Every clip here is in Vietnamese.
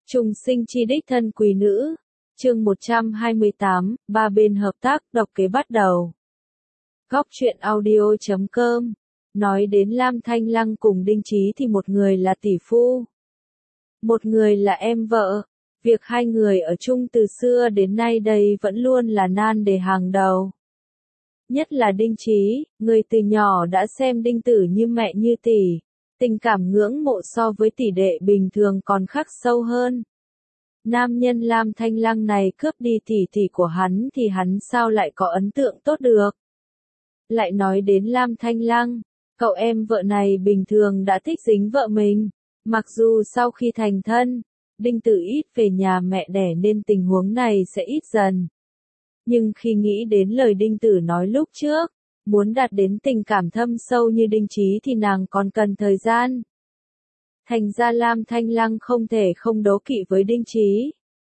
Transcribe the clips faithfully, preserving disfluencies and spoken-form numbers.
Trùng sinh chi đích thân quý nữ. Chương một trăm hai mươi tám, ba bên hợp tác, đọc kế bắt đầu. Góc truyện audio chấm com. Nói đến Lam Thanh Lăng cùng Đinh Chí thì một người là tỷ phu, một người là em vợ. Việc hai người ở chung từ xưa đến nay đây vẫn luôn là nan đề hàng đầu. Nhất là Đinh Chí, người từ nhỏ đã xem Đinh Tử như mẹ như tỷ. Tình cảm ngưỡng mộ so với tỷ đệ bình thường còn khắc sâu hơn. Nam nhân Lam Thanh Lăng này cướp đi tỷ tỷ của hắn thì hắn sao lại có ấn tượng tốt được. Lại nói đến Lam Thanh Lăng, cậu em vợ này bình thường đã thích dính vợ mình. Mặc dù sau khi thành thân, Đinh Tử ít về nhà mẹ đẻ nên tình huống này sẽ ít dần. Nhưng khi nghĩ đến lời Đinh Tử nói lúc trước, muốn đạt đến tình cảm thâm sâu như Đinh Chí thì nàng còn cần thời gian. Thành ra Lam Thanh Lăng không thể không đố kỵ với Đinh Chí.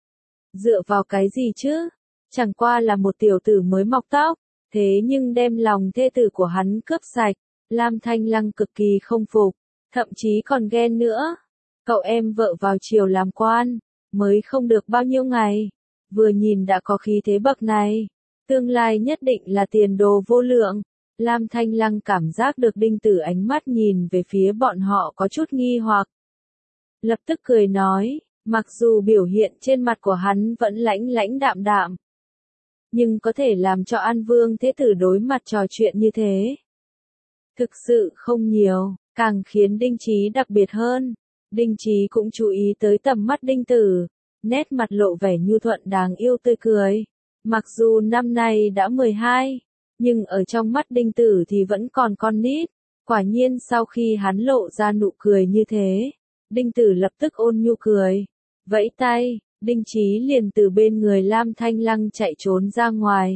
Dựa vào cái gì chứ? Chẳng qua là một tiểu tử mới mọc tóc, thế nhưng đem lòng thê tử của hắn cướp sạch. Lam Thanh Lăng cực kỳ không phục, thậm chí còn ghen nữa. Cậu em vợ vào triều làm quan, mới không được bao nhiêu ngày, vừa nhìn đã có khí thế bậc này, tương lai nhất định là tiền đồ vô lượng. Lam Thanh Lăng cảm giác được Đinh Tử ánh mắt nhìn về phía bọn họ có chút nghi hoặc. Lập tức cười nói, mặc dù biểu hiện trên mặt của hắn vẫn lãnh lãnh đạm đạm, nhưng có thể làm cho An Vương Thế Tử đối mặt trò chuyện như thế. Thực sự không nhiều, càng khiến Đinh Chí đặc biệt hơn. Đinh Chí cũng chú ý tới tầm mắt Đinh Tử, nét mặt lộ vẻ nhu thuận đáng yêu tươi cười. Mặc dù năm nay đã mười hai, nhưng ở trong mắt Đinh Tử thì vẫn còn con nít. Quả nhiên sau khi hắn lộ ra nụ cười như thế, Đinh Tử lập tức ôn nhu cười, vẫy tay, Đinh Chí liền từ bên người Lam Thanh Lăng chạy trốn ra ngoài.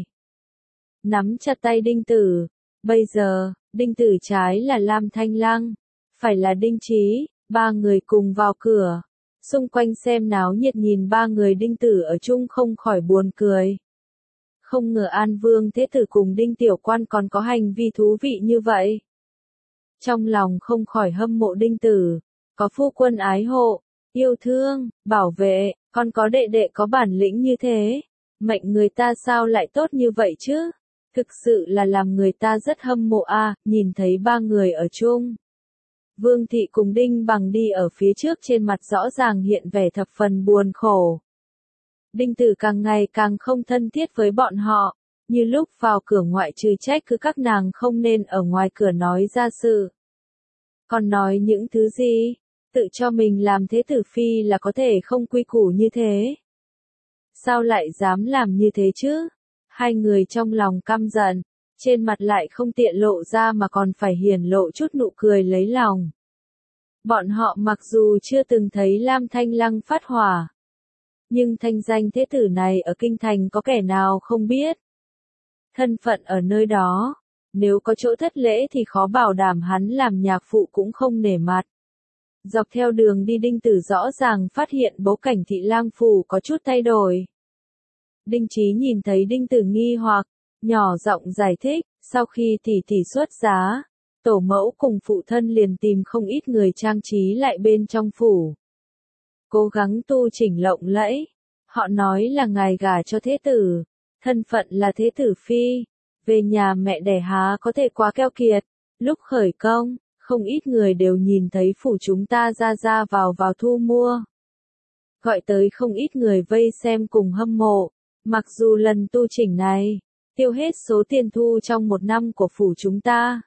Nắm chặt tay Đinh Tử, bây giờ, Đinh Tử trái là Lam Thanh Lăng, phải là Đinh Chí, ba người cùng vào cửa. Xung quanh xem náo nhiệt nhìn ba người Đinh Tử ở chung không khỏi buồn cười. Không ngờ An Vương Thế Tử cùng Đinh Tiểu Quan còn có hành vi thú vị như vậy. Trong lòng không khỏi hâm mộ Đinh Tử, có phu quân ái hộ, yêu thương, bảo vệ, còn có đệ đệ có bản lĩnh như thế. Mệnh người ta sao lại tốt như vậy chứ? Thực sự là làm người ta rất hâm mộ a. À, nhìn thấy ba người ở chung. Vương Thị cùng Đinh Bằng đi ở phía trước trên mặt rõ ràng hiện vẻ thập phần buồn khổ. Đinh Tử càng ngày càng không thân thiết với bọn họ, như lúc vào cửa ngoại trừ trách cứ các nàng không nên ở ngoài cửa nói ra sự. Còn nói những thứ gì? Tự cho mình làm thế tử phi là có thể không quy củ như thế. Sao lại dám làm như thế chứ? Hai người trong lòng căm giận, trên mặt lại không tiện lộ ra mà còn phải hiển lộ chút nụ cười lấy lòng. Bọn họ mặc dù chưa từng thấy Lam Thanh Lăng phát hỏa, nhưng thanh danh thế tử này ở kinh thành có kẻ nào không biết. Thân phận ở nơi đó, nếu có chỗ thất lễ thì khó bảo đảm hắn làm nhạc phụ cũng không nể mặt. Dọc theo đường đi Đinh Tử rõ ràng phát hiện bố cảnh Thị Lang phủ có chút thay đổi. Đinh Chí nhìn thấy Đinh Tử nghi hoặc, nhỏ giọng giải thích, sau khi tỷ tỷ xuất giá, tổ mẫu cùng phụ thân liền tìm không ít người trang trí lại bên trong phủ. Cố gắng tu chỉnh lộng lẫy, họ nói là ngài gả cho thế tử, thân phận là thế tử phi, về nhà mẹ đẻ há có thể quá keo kiệt. Lúc khởi công, không ít người đều nhìn thấy phủ chúng ta ra ra vào vào thu mua. Gọi tới không ít người vây xem cùng hâm mộ, mặc dù lần tu chỉnh này, tiêu hết số tiền thu trong một năm của phủ chúng ta.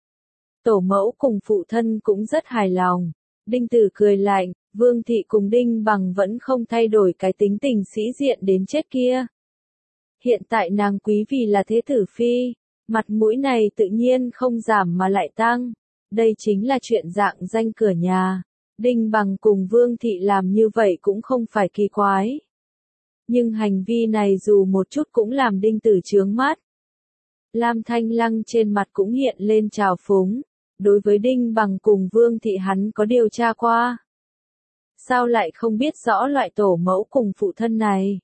Tổ mẫu cùng phụ thân cũng rất hài lòng. Đinh Tử cười lạnh, Vương Thị cùng Đinh Bằng vẫn không thay đổi cái tính tình sĩ diện đến chết kia. Hiện tại nàng quý vì là thế tử phi, mặt mũi này tự nhiên không giảm mà lại tăng. Đây chính là chuyện dạng danh cửa nhà. Đinh Bằng cùng Vương Thị làm như vậy cũng không phải kỳ quái. Nhưng hành vi này dù một chút cũng làm Đinh Tử chướng mắt. Lam Thanh Lăng trên mặt cũng hiện lên trào phúng. Đối với Đinh Bằng cùng Vương Thị hắn có điều tra qua. Sao lại không biết rõ loại tổ mẫu cùng phụ thân này?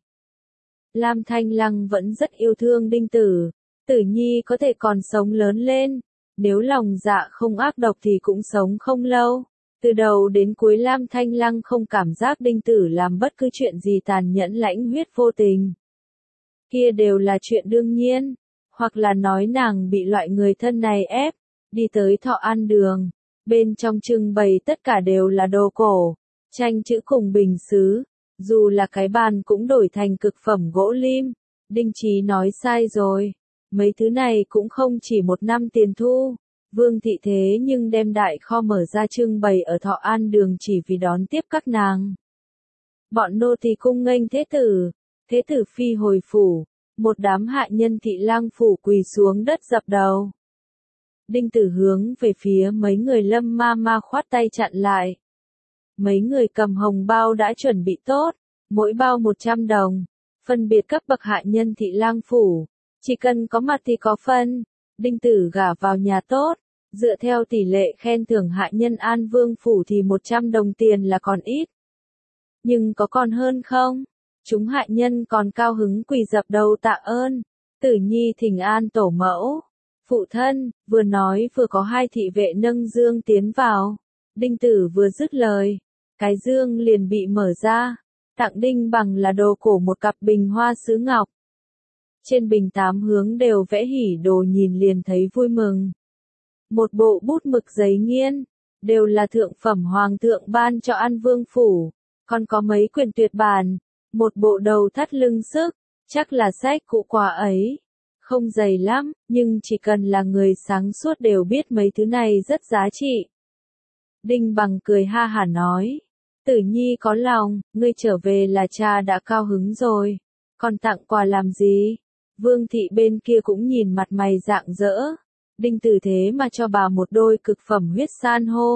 Lam Thanh Lăng vẫn rất yêu thương Đinh Tử. Tử Nhi có thể còn sống lớn lên. Nếu lòng dạ không ác độc thì cũng sống không lâu. Từ đầu đến cuối Lam Thanh Lăng không cảm giác Đinh Tử làm bất cứ chuyện gì tàn nhẫn lãnh huyết vô tình. Kia đều là chuyện đương nhiên, hoặc là nói nàng bị loại người thân này ép, đi tới Thọ An Đường, bên trong trưng bày tất cả đều là đồ cổ, tranh chữ cùng bình sứ, dù là cái bàn cũng đổi thành cực phẩm gỗ lim. Đinh Chí nói sai rồi, mấy thứ này cũng không chỉ một năm tiền thu. Vương thị thế nhưng đem đại kho mở ra trưng bày ở Thọ An Đường chỉ vì đón tiếp các nàng. Bọn nô tỳ cung nghênh thế tử, thế tử phi hồi phủ, một đám hạ nhân thị lang phủ quỳ xuống đất dập đầu. Đinh Tử hướng về phía mấy người Lâm ma ma khoát tay chặn lại. Mấy người cầm hồng bao đã chuẩn bị tốt, mỗi bao một trăm đồng, phân biệt cấp bậc hạ nhân thị lang phủ, chỉ cần có mặt thì có phân. Đinh Tử gả vào nhà tốt, dựa theo tỷ lệ khen thưởng hạ nhân An Vương phủ thì một trăm đồng tiền là còn ít. Nhưng có còn hơn không? Chúng hạ nhân còn cao hứng quỳ dập đầu tạ ơn. Tử Nhi thỉnh an tổ mẫu. Phụ thân, vừa nói vừa có hai thị vệ nâng dương tiến vào. Đinh Tử vừa dứt lời, cái dương liền bị mở ra. Tặng Đinh Bằng là đồ cổ một cặp bình hoa sứ ngọc. Trên bình tám hướng đều vẽ hỉ đồ, nhìn liền thấy vui mừng. Một bộ bút mực giấy nghiên, đều là thượng phẩm hoàng thượng ban cho An Vương phủ, còn có mấy quyển tuyệt bản, một bộ đầu thắt lưng sức, chắc là sách cụ quà ấy. Không dày lắm, nhưng chỉ cần là người sáng suốt đều biết mấy thứ này rất giá trị. Đinh Bằng cười ha hả nói, Tử Nhi có lòng, ngươi trở về là cha đã cao hứng rồi, còn tặng quà làm gì? Vương thị bên kia cũng nhìn mặt mày rạng rỡ. Đinh Tử thế mà cho bà một đôi cực phẩm huyết san hô.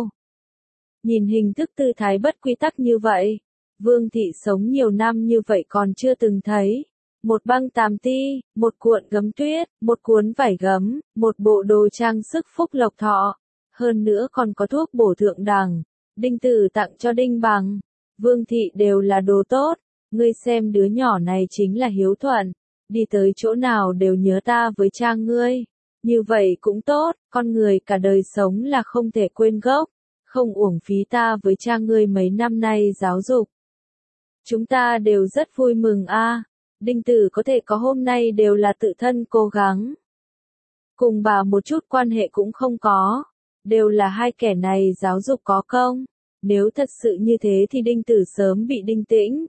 Nhìn hình thức tư thái bất quy tắc như vậy, Vương thị sống nhiều năm như vậy còn chưa từng thấy. Một băng tam ti, một cuộn gấm tuyết, một cuốn vải gấm, một bộ đồ trang sức phúc lộc thọ. Hơn nữa còn có thuốc bổ thượng đẳng. Đinh Tử tặng cho Đinh Bằng, Vương thị đều là đồ tốt. Ngươi xem đứa nhỏ này chính là hiếu thuận, đi tới chỗ nào đều nhớ ta với cha ngươi. Như vậy cũng tốt, con người cả đời sống là không thể quên gốc, không uổng phí ta với cha ngươi mấy năm nay giáo dục. Chúng ta đều rất vui mừng a. À. Đinh Tử có thể có hôm nay đều là tự thân cố gắng. Cùng bà một chút quan hệ cũng không có, đều là hai kẻ này giáo dục có công. Nếu thật sự như thế thì Đinh Tử sớm bị Đinh Tĩnh,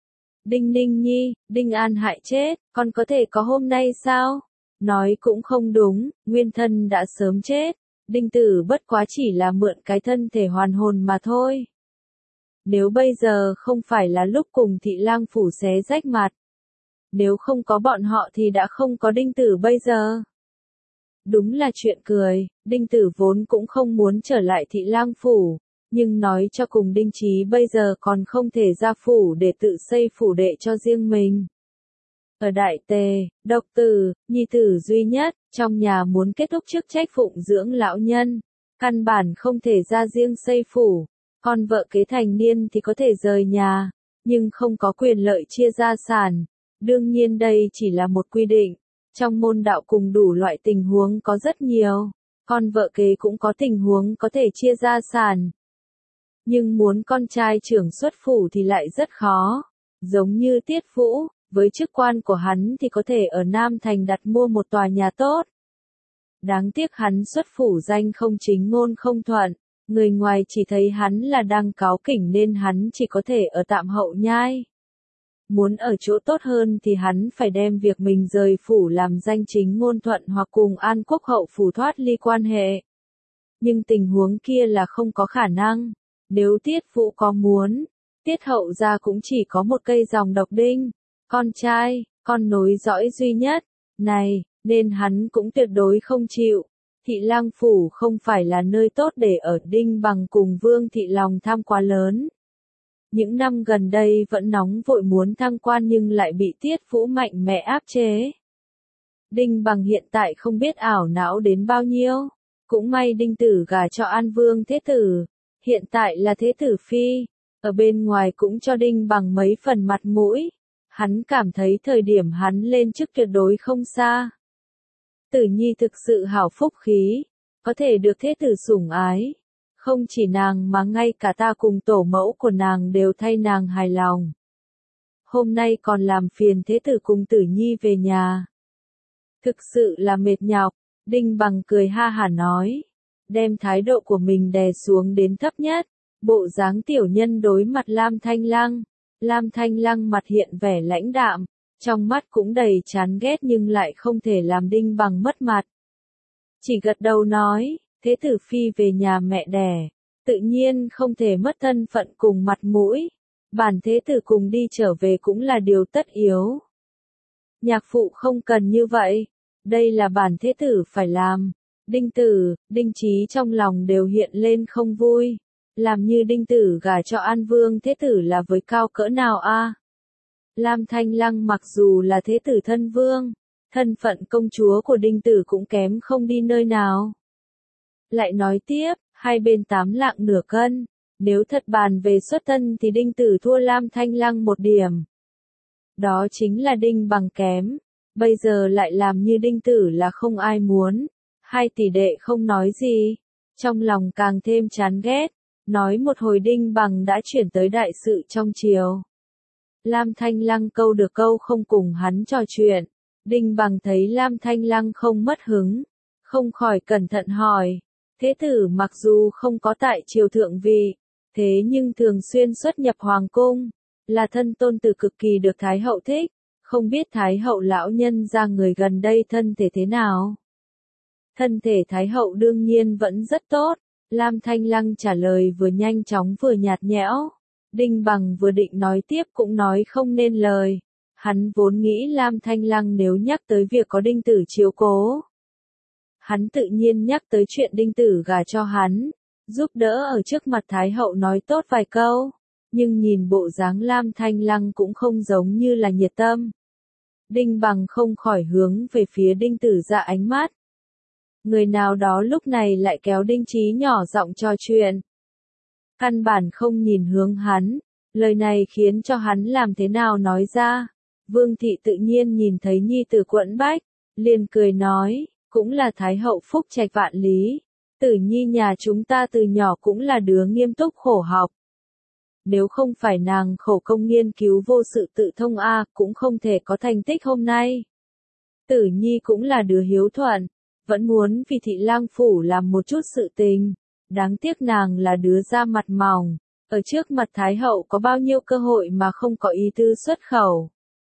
Đinh Ninh Nhi, Đinh An hại chết, còn có thể có hôm nay sao? Nói cũng không đúng, nguyên thân đã sớm chết, Đinh Tử bất quá chỉ là mượn cái thân thể hoàn hồn mà thôi. Nếu bây giờ không phải là lúc cùng thị lang phủ xé rách mặt, nếu không có bọn họ thì đã không có Đinh Tử bây giờ. Đúng là chuyện cười, Đinh Tử vốn cũng không muốn trở lại thị lang phủ, nhưng nói cho cùng Đinh Chí bây giờ còn không thể ra phủ để tự xây phủ đệ cho riêng mình. Ở Đại Tề, độc tử, nhi tử duy nhất, trong nhà muốn kết thúc chức trách phụng dưỡng lão nhân, căn bản không thể ra riêng xây phủ, con vợ kế thành niên thì có thể rời nhà, nhưng không có quyền lợi chia gia sản. Đương nhiên đây chỉ là một quy định, trong môn đạo cùng đủ loại tình huống có rất nhiều, con vợ kế cũng có tình huống có thể chia gia sản. Nhưng muốn con trai trưởng xuất phủ thì lại rất khó, giống như Tiết Vũ. Với chức quan của hắn thì có thể ở Nam Thành đặt mua một tòa nhà tốt. Đáng tiếc hắn xuất phủ danh không chính ngôn không thuận, người ngoài chỉ thấy hắn là đang cáu kỉnh nên hắn chỉ có thể ở tạm hậu nhai. Muốn ở chỗ tốt hơn thì hắn phải đem việc mình rời phủ làm danh chính ngôn thuận hoặc cùng An Quốc hậu phủ thoát ly quan hệ. Nhưng tình huống kia là không có khả năng, nếu Tiết Vũ có muốn, Tiết hậu gia cũng chỉ có một cây dòng độc đinh. Con trai, con nối dõi duy nhất, này, nên hắn cũng tuyệt đối không chịu. Thị lang phủ không phải là nơi tốt để ở. Đinh Bằng cùng Vương thị lòng tham quá lớn. Những năm gần đây vẫn nóng vội muốn thăng quan nhưng lại bị Tiết Vũ mạnh mẽ áp chế. Đinh Bằng hiện tại không biết ảo não đến bao nhiêu. Cũng may Đinh Tử gả cho An Vương thế tử, hiện tại là thế tử phi, ở bên ngoài cũng cho Đinh Bằng mấy phần mặt mũi. Hắn cảm thấy thời điểm hắn lên chức tuyệt đối không xa. Tử Nhi thực sự hảo phúc khí, có thể được thế tử sủng ái. Không chỉ nàng mà ngay cả ta cùng tổ mẫu của nàng đều thay nàng hài lòng. Hôm nay còn làm phiền thế tử cùng Tử Nhi về nhà. Thực sự là mệt nhọc, Đinh Bằng cười ha hả nói, đem thái độ của mình đè xuống đến thấp nhất, bộ dáng tiểu nhân đối mặt Lam Thanh Lăng. Lam Thanh Lăng mặt hiện vẻ lãnh đạm, trong mắt cũng đầy chán ghét nhưng lại không thể làm Đinh Bằng mất mặt. Chỉ gật đầu nói, thế tử phi về nhà mẹ đẻ, tự nhiên không thể mất thân phận cùng mặt mũi, bản thế tử cùng đi trở về cũng là điều tất yếu. Nhạc phụ không cần như vậy, đây là bản thế tử phải làm. Đinh Tử, Đinh Chí trong lòng đều hiện lên không vui, làm như Đinh Tử gả cho An Vương thế tử là với cao cỡ nào a? Lam Thanh Lăng mặc dù là thế tử thân vương, thân phận công chúa của Đinh Tử cũng kém không đi nơi nào. Lại nói tiếp, hai bên tám lạng nửa cân, nếu thật bàn về xuất thân thì Đinh Tử thua Lam Thanh Lăng một điểm. Đó chính là Đinh Bằng kém, bây giờ lại làm như Đinh Tử là không ai muốn. Hai tỷ đệ không nói gì, trong lòng càng thêm chán ghét, nói một hồi Đinh Bằng đã chuyển tới đại sự trong triều. Lam Thanh Lăng câu được câu không cùng hắn trò chuyện, Đinh Bằng thấy Lam Thanh Lăng không mất hứng, không khỏi cẩn thận hỏi, thế tử mặc dù không có tại triều thượng vị, thế nhưng thường xuyên xuất nhập hoàng cung, là thân tôn tử cực kỳ được Thái hậu thích, không biết Thái hậu lão nhân ra người gần đây thân thể thế nào? Thân thể Thái hậu đương nhiên vẫn rất tốt, Lam Thanh Lăng trả lời vừa nhanh chóng vừa nhạt nhẽo. Đinh Bằng vừa định nói tiếp cũng nói không nên lời, hắn vốn nghĩ Lam Thanh Lăng nếu nhắc tới việc có Đinh Tử chiếu cố. Hắn tự nhiên nhắc tới chuyện Đinh Tử gả cho hắn, giúp đỡ ở trước mặt Thái hậu nói tốt vài câu, nhưng nhìn bộ dáng Lam Thanh Lăng cũng không giống như là nhiệt tâm. Đinh Bằng không khỏi hướng về phía Đinh Tử ra ánh mắt. Người nào đó lúc này lại kéo Đinh Chí nhỏ giọng trò chuyện. Căn bản không nhìn hướng hắn, lời này khiến cho hắn làm thế nào nói ra. Vương thị tự nhiên nhìn thấy nhi tử quẫn bách, liền cười nói, cũng là Thái hậu phúc trạch vạn lý. Tử Nhi nhà chúng ta từ nhỏ cũng là đứa nghiêm túc khổ học. Nếu không phải nàng khổ công nghiên cứu vô sự tự thông a, cũng không thể có thành tích hôm nay. Tử Nhi cũng là đứa hiếu thuận, vẫn muốn vì thị lang phủ làm một chút sự tình. Đáng tiếc nàng là đứa da mặt mỏng, ở trước mặt Thái hậu có bao nhiêu cơ hội mà không có ý tư xuất khẩu.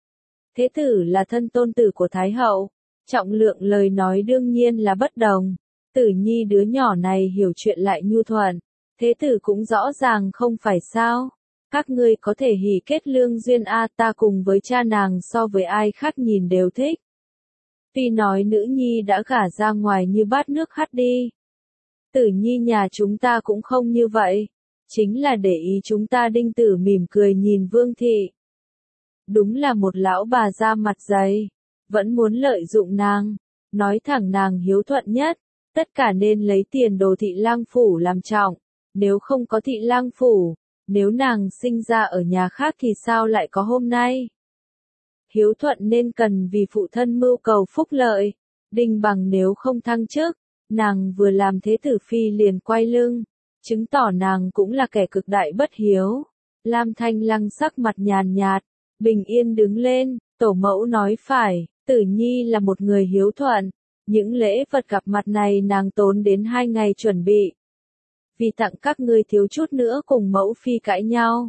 Thế tử là thân tôn tử của Thái hậu, trọng lượng lời nói đương nhiên là bất đồng. Tử Nhi đứa nhỏ này hiểu chuyện lại nhu thuận, thế tử cũng rõ ràng không phải sao. Các ngươi có thể hỉ kết lương duyên a, ta cùng với cha nàng so với ai khác nhìn đều thích. Tuy nói nữ nhi đã gả ra ngoài như bát nước hắt đi. Tử Nhi nhà chúng ta cũng không như vậy, chính là để ý chúng ta. Đinh Tử mỉm cười nhìn Vương thị. Đúng là một lão bà da mặt dày, vẫn muốn lợi dụng nàng, nói thẳng nàng hiếu thuận nhất, tất cả nên lấy tiền đồ thị lang phủ làm trọng, nếu không có thị lang phủ, nếu nàng sinh ra ở nhà khác thì sao lại có hôm nay. Hiếu thuận nên cần vì phụ thân mưu cầu phúc lợi, Đinh Bằng nếu không thăng chức, nàng vừa làm thế tử phi liền quay lưng, chứng tỏ nàng cũng là kẻ cực đại bất hiếu. Lam Thanh Lăng sắc mặt nhàn nhạt, bình yên đứng lên, tổ mẫu nói phải, Tử Nhi là một người hiếu thuận, những lễ vật gặp mặt này nàng tốn đến hai ngày chuẩn bị. Vì tặng các ngươi thiếu chút nữa cùng mẫu phi cãi nhau.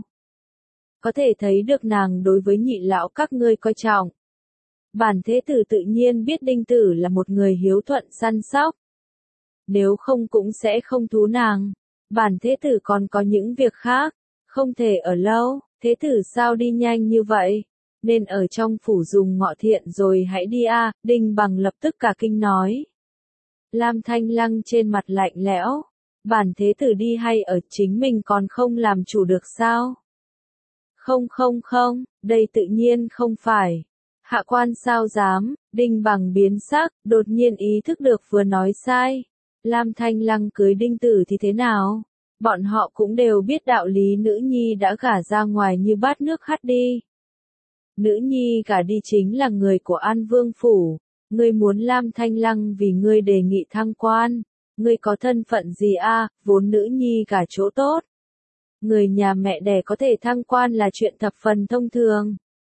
Có thể thấy được nàng đối với nhị lão các ngươi coi trọng. Bản thế tử tự nhiên biết Đinh Tử là một người hiếu thuận săn sóc. Nếu không cũng sẽ không thú nàng. Bản thế tử còn có những việc khác, không thể ở lâu, thế tử sao đi nhanh như vậy? Nên ở trong phủ dùng ngọ thiện rồi hãy đi a. À, Đinh Bằng lập tức cả kinh nói. Lam Thanh Lăng trên mặt lạnh lẽo, bản thế tử đi hay ở chính mình còn không làm chủ được sao? Không không không, đây tự nhiên không phải. Hạ quan sao dám, Đinh Bằng biến sắc, đột nhiên ý thức được vừa nói sai. Lam Thanh Lăng cưới Đinh Tử thì thế nào? Bọn họ cũng đều biết đạo lý nữ nhi đã gả ra ngoài như bát nước hắt đi. Nữ nhi gả đi chính là người của An Vương phủ, ngươi muốn Lam Thanh Lăng vì ngươi đề nghị thăng quan, Ngươi có thân phận gì a? Vốn nữ nhi gả chỗ tốt. Người nhà mẹ đẻ có thể thăng quan là chuyện thập phần thông thường.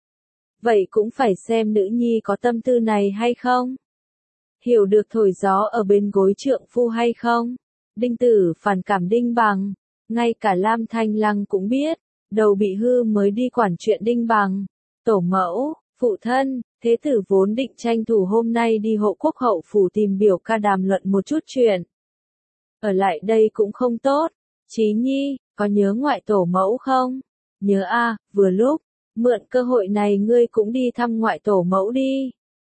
Vậy cũng phải xem nữ nhi có tâm tư này hay không? Hiểu được thổi gió ở bên gối trượng phu hay không? Đinh Tử phản cảm Đinh Bằng. Ngay cả Lam Thanh Lăng cũng biết. Đầu bị hư mới đi quản chuyện Đinh Bằng. Tổ mẫu, phụ thân, thế tử vốn định tranh thủ hôm nay đi hộ quốc hậu phủ tìm biểu ca đàm luận một chút chuyện. Ở lại đây cũng không tốt. Chí Nhi, có nhớ ngoại tổ mẫu không? Nhớ a, vừa lúc, mượn cơ hội này ngươi cũng đi thăm ngoại tổ mẫu đi.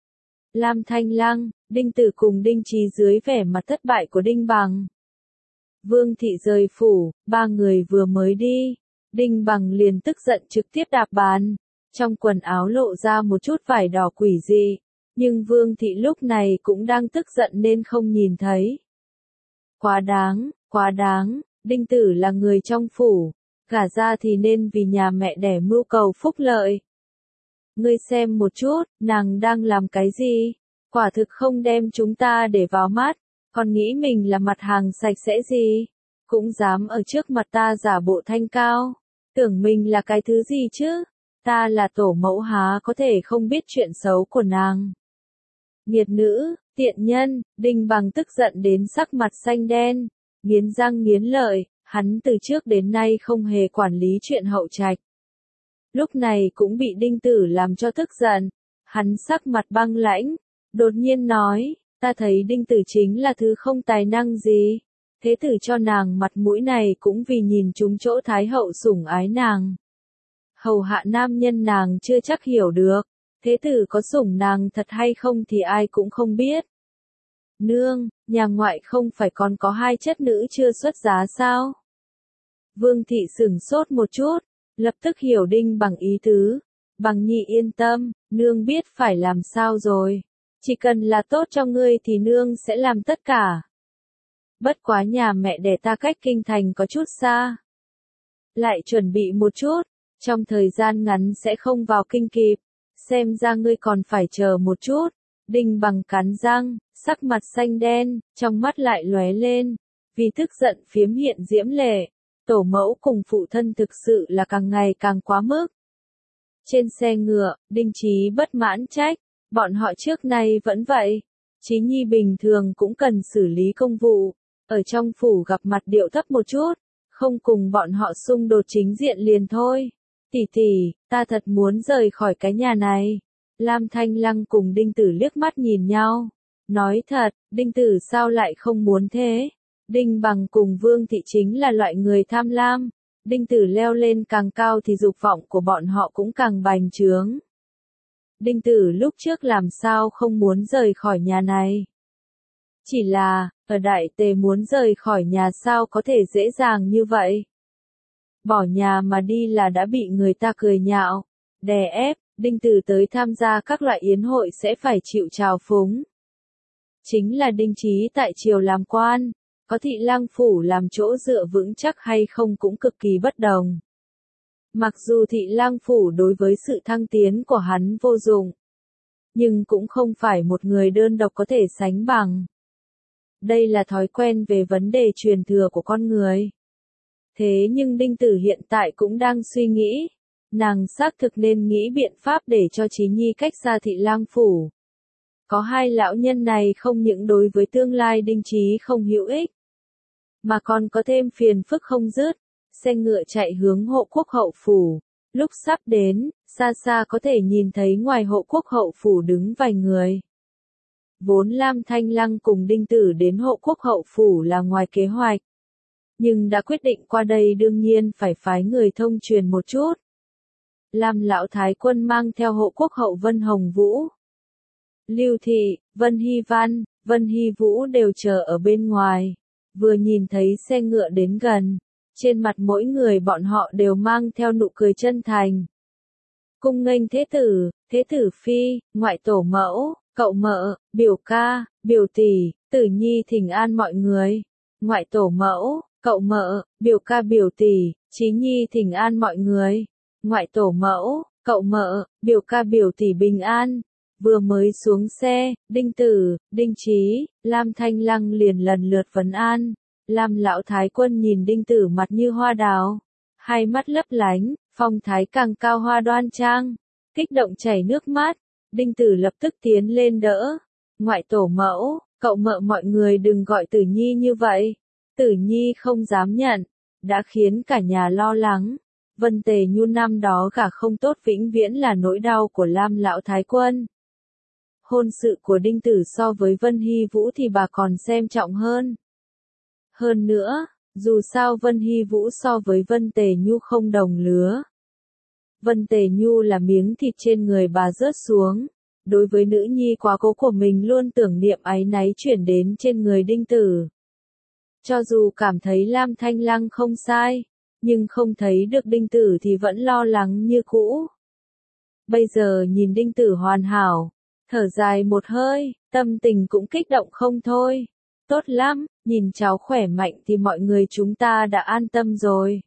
Lam Thanh Lăng, Đinh Tử cùng Đinh Chí dưới vẻ mặt thất bại của Đinh Bằng. Vương thị rời phủ, ba người vừa mới đi. Đinh Bằng liền tức giận trực tiếp đạp bàn. Trong quần áo lộ ra một chút vải đỏ quỷ dị. Nhưng Vương thị lúc này cũng đang tức giận nên không nhìn thấy. Quá đáng, quá đáng, Đinh Tử là người trong phủ. Gả ra thì nên vì nhà mẹ đẻ mưu cầu phúc lợi. Ngươi xem một chút, nàng đang làm cái gì? Quả thực không đem chúng ta để vào mắt. Còn nghĩ mình là mặt hàng sạch sẽ gì? Cũng dám ở trước mặt ta giả bộ thanh cao. Tưởng mình là cái thứ gì chứ? Ta là tổ mẫu há có thể không biết chuyện xấu của nàng. Nghiệt nữ, tiện nhân, Đinh Bằng tức giận đến sắc mặt xanh đen, nghiến răng nghiến lợi, hắn từ trước đến nay không hề quản lý chuyện hậu trạch. Lúc này cũng bị Đinh Tử làm cho tức giận, hắn sắc mặt băng lãnh, đột nhiên nói, ta thấy Đinh Tử chính là thứ không tài năng gì, thế tử cho nàng mặt mũi này cũng vì nhìn trúng chỗ Thái hậu sủng ái nàng. Hầu hạ nam nhân nàng chưa chắc hiểu được, thế tử có sủng nàng thật hay không thì ai cũng không biết. Nương, nhà ngoại không phải còn có hai chất nữ chưa xuất giá sao? Vương thị sửng sốt một chút, lập tức hiểu Đinh Bằng ý tứ. Bằng Nhi yên tâm, nương biết phải làm sao rồi. Chỉ cần là tốt cho ngươi thì nương sẽ làm tất cả. Bất quá nhà mẹ đẻ ta cách kinh thành có chút xa. Lại chuẩn bị một chút, trong thời gian ngắn sẽ không vào kinh kịp. Xem ra ngươi còn phải chờ một chút. Đinh Bằng cắn răng, sắc mặt xanh đen, trong mắt lại lóe lên. Vì tức giận phiếm hiện diễm lệ. Tổ mẫu cùng phụ thân thực sự là càng ngày càng quá mức. Trên xe ngựa, Đinh Chí bất mãn trách, bọn họ trước nay vẫn vậy. Chí Nhi bình thường cũng cần xử lý công vụ, ở trong phủ gặp mặt điệu thấp một chút, không cùng bọn họ xung đột chính diện liền thôi. Tỷ tỷ, ta thật muốn rời khỏi cái nhà này. Lam Thanh Lăng cùng Đinh Tử liếc mắt nhìn nhau. Nói thật, Đinh Tử sao lại không muốn thế? Đinh Bằng cùng Vương thị chính là loại người tham lam. Đinh Tử leo lên càng cao thì dục vọng của bọn họ cũng càng bành trướng. Đinh Tử lúc trước làm sao không muốn rời khỏi nhà này. Chỉ là, ở Đại Tề muốn rời khỏi nhà sao có thể dễ dàng như vậy. Bỏ nhà mà đi là đã bị người ta cười nhạo, đè ép, Đinh Tử tới tham gia các loại yến hội sẽ phải chịu trào phúng. Chính là Đinh Chí tại triều làm quan, có Thị Lang phủ làm chỗ dựa vững chắc hay không cũng cực kỳ bất đồng. Mặc dù Thị Lang phủ đối với sự thăng tiến của hắn vô dụng, nhưng cũng không phải một người đơn độc có thể sánh bằng. Đây là thói quen về vấn đề truyền thừa của con người. Thế nhưng Đinh Tử hiện tại cũng đang suy nghĩ, nàng xác thực nên nghĩ biện pháp để cho Chí Nhi cách xa Thị Lang phủ. Có hai lão nhân này không những đối với tương lai Đinh Chí không hữu ích, mà còn có thêm phiền phức không dứt. Xe ngựa chạy hướng hộ quốc hậu phủ, lúc sắp đến, xa xa có thể nhìn thấy ngoài hộ quốc hậu phủ đứng vài người. Vốn Lam Thanh Lăng cùng Đinh Tử đến hộ quốc hậu phủ là ngoài kế hoạch, nhưng đã quyết định qua đây đương nhiên phải phái người thông truyền một chút. Lam lão thái quân mang theo hộ quốc hậu Vân Hồng Vũ, Lưu Thị, Vân Hy Văn, Vân Hy Vũ đều chờ ở bên ngoài. Vừa nhìn thấy xe ngựa đến gần, trên mặt mỗi người bọn họ đều mang theo nụ cười chân thành. Cung nghênh thế tử, thế tử phi, ngoại tổ mẫu, cậu mợ, biểu ca, biểu tỷ, tử nhi thỉnh an mọi người. Ngoại tổ mẫu, cậu mợ, biểu ca biểu tỷ, Chí Nhi thỉnh an mọi người. Ngoại tổ mẫu, cậu mợ, biểu ca biểu tỷ bình an. Vừa mới xuống xe, Đinh Tử, Đinh Chí, Lam Thanh Lăng liền lần lượt vấn an. Lam lão thái quân nhìn Đinh Tử mặt như hoa đào, hai mắt lấp lánh, phong thái càng cao hoa đoan trang, kích động chảy nước mắt. Đinh Tử lập tức tiến lên đỡ. Ngoại tổ mẫu, cậu mợ mọi người đừng gọi Tử Nhi như vậy. Tử Nhi không dám nhận, đã khiến cả nhà lo lắng. Vân Tề Nhu năm đó gả không tốt vĩnh viễn là nỗi đau của Lam lão thái quân. Hôn sự của Đinh Tử so với Vân Hy Vũ thì bà còn xem trọng hơn. Hơn nữa, dù sao Vân Hy Vũ so với Vân Tề Nhu không đồng lứa. Vân Tề Nhu là miếng thịt trên người bà rớt xuống. Đối với nữ nhi quá cố của mình luôn tưởng niệm áy náy chuyển đến trên người Đinh Tử. Cho dù cảm thấy Lam Thanh Lăng không sai, nhưng không thấy được Đinh Tử thì vẫn lo lắng như cũ. Bây giờ nhìn Đinh Tử hoàn hảo, thở dài một hơi, tâm tình cũng kích động không thôi. Tốt lắm, nhìn cháu khỏe mạnh thì mọi người chúng ta đã an tâm rồi.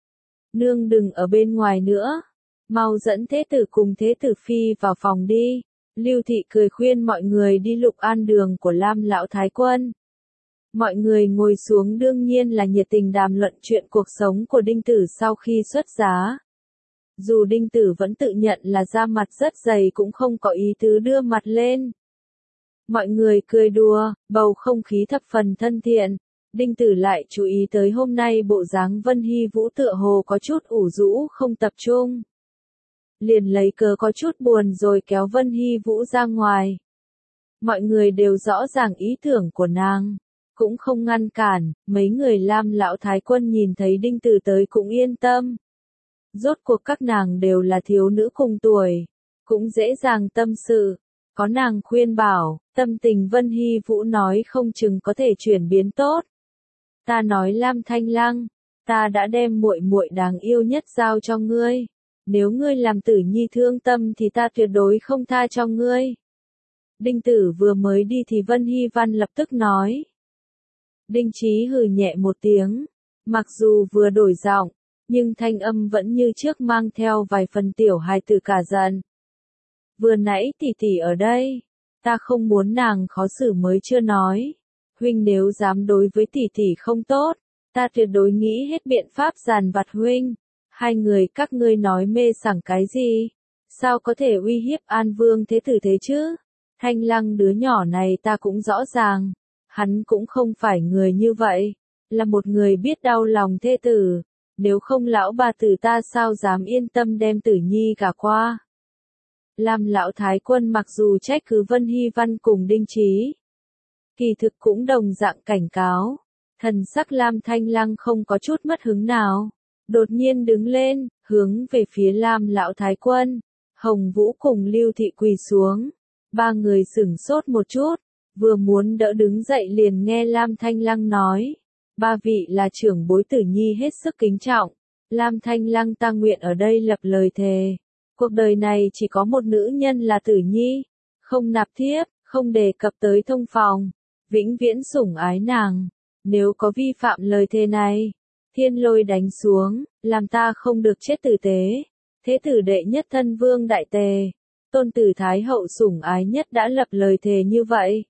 Nương đừng ở bên ngoài nữa, mau dẫn thế tử cùng thế tử phi vào phòng đi. Lưu Thị cười khuyên mọi người đi lục an đường của Lam lão thái quân. Mọi người ngồi xuống đương nhiên là nhiệt tình đàm luận chuyện cuộc sống của Đinh Tử sau khi xuất giá. Dù Đinh Tử vẫn tự nhận là da mặt rất dày cũng không có ý tứ đưa mặt lên. Mọi người cười đùa, bầu không khí thập phần thân thiện. Đinh Tử lại chú ý tới hôm nay bộ dáng Vân Hy Vũ tựa hồ có chút ủ rũ không tập trung. Liền lấy cớ có chút buồn rồi kéo Vân Hy Vũ ra ngoài. Mọi người đều rõ ràng ý tưởng của nàng, cũng không ngăn cản. Mấy người Lam lão thái quân nhìn thấy Đinh Tử tới cũng yên tâm. Rốt cuộc các nàng đều là thiếu nữ cùng tuổi, cũng dễ dàng tâm sự. Có nàng khuyên bảo, tâm tình Vân Hy Vũ nói không chừng có thể chuyển biến tốt. Ta nói Lam Thanh Lăng, ta đã đem muội muội đáng yêu nhất giao cho ngươi. Nếu ngươi làm Tử Nhi thương tâm thì ta tuyệt đối không tha cho ngươi. Đinh Tử vừa mới đi thì Vân Hy Văn lập tức nói. Đinh Chí hừ nhẹ một tiếng, mặc dù vừa đổi giọng, nhưng thanh âm vẫn như trước mang theo vài phần tiểu hài tử cả giận. Vừa nãy tỷ tỷ ở đây, ta không muốn nàng khó xử mới chưa nói. Huynh nếu dám đối với tỷ tỷ không tốt, ta tuyệt đối nghĩ hết biện pháp giàn vặt huynh. Hai người các ngươi nói mê sảng cái gì? Sao có thể uy hiếp An Vương thế tử thế chứ? Thanh Lăng đứa nhỏ này ta cũng rõ ràng. Hắn cũng không phải người như vậy. Là một người biết đau lòng thê tử. Nếu không lão bà tử ta sao dám yên tâm đem Tử Nhi gả qua. Lam lão thái quân mặc dù trách cứ Vân Hy Văn cùng Đinh Chí, kỳ thực cũng đồng dạng cảnh cáo. Thần sắc Lam Thanh Lăng không có chút mất hứng nào. Đột nhiên đứng lên, hướng về phía Lam lão thái quân. Hồng Vũ cùng Lưu Thị quỳ xuống. Ba người sửng sốt một chút, vừa muốn đỡ đứng dậy liền nghe Lam Thanh Lăng nói. Ba vị là trưởng bối Tử Nhi hết sức kính trọng. Lam Thanh Lăng ta nguyện ở đây lập lời thề. Cuộc đời này chỉ có một nữ nhân là Tử Nhi. Không nạp thiếp, không đề cập tới thông phòng. Vĩnh viễn sủng ái nàng. Nếu có vi phạm lời thề này, thiên lôi đánh xuống, làm ta không được chết tử tế. Thế tử đệ nhất thân vương đại tề, tôn tử thái hậu sủng ái nhất đã lập lời thề như vậy.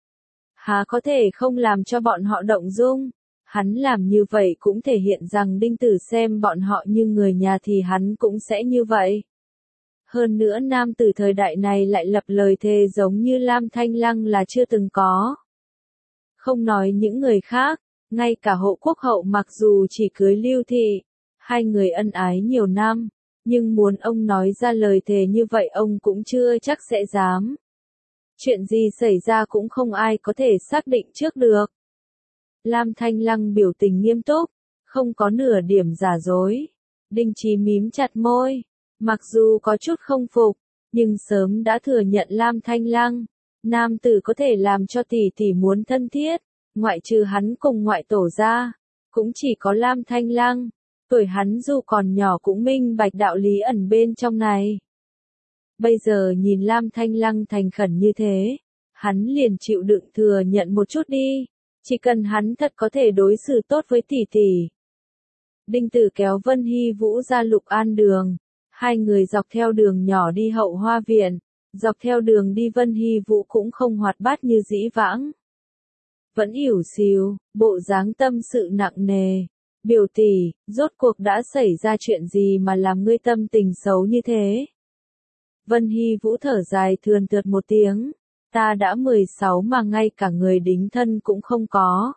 Há có thể không làm cho bọn họ động dung. Hắn làm như vậy cũng thể hiện rằng Đinh Tử xem bọn họ như người nhà thì hắn cũng sẽ như vậy. Hơn nữa nam tử thời đại này lại lập lời thề giống như Lam Thanh Lăng là chưa từng có. Không nói những người khác, ngay cả Hộ Quốc hậu mặc dù chỉ cưới Lưu Thị, hai người ân ái nhiều năm, nhưng muốn ông nói ra lời thề như vậy ông cũng chưa chắc sẽ dám. Chuyện gì xảy ra cũng không ai có thể xác định trước được. Lam Thanh Lăng biểu tình nghiêm túc, không có nửa điểm giả dối. Đinh Chí mím chặt môi, mặc dù có chút không phục, nhưng sớm đã thừa nhận Lam Thanh Lăng. Nam tử có thể làm cho tỷ tỷ muốn thân thiết, ngoại trừ hắn cùng ngoại tổ ra, cũng chỉ có Lam Thanh Lăng. Tuổi hắn dù còn nhỏ cũng minh bạch đạo lý ẩn bên trong này. Bây giờ nhìn Lam Thanh Lăng thành khẩn như thế, hắn liền chịu đựng thừa nhận một chút đi. Chỉ cần hắn thật có thể đối xử tốt với tỷ tỷ. Đinh Tử kéo Vân Hy Vũ ra Lục An đường. Hai người dọc theo đường nhỏ đi hậu hoa viện. Dọc theo đường đi Vân Hy Vũ cũng không hoạt bát như dĩ vãng. Vẫn ỉu xìu, bộ dáng tâm sự nặng nề. Biểu tỷ, rốt cuộc đã xảy ra chuyện gì mà làm ngươi tâm tình xấu như thế? Vân Hy Vũ thở dài thườn thượt một tiếng. Ta đã mười sáu mà ngay cả người đính thân cũng không có.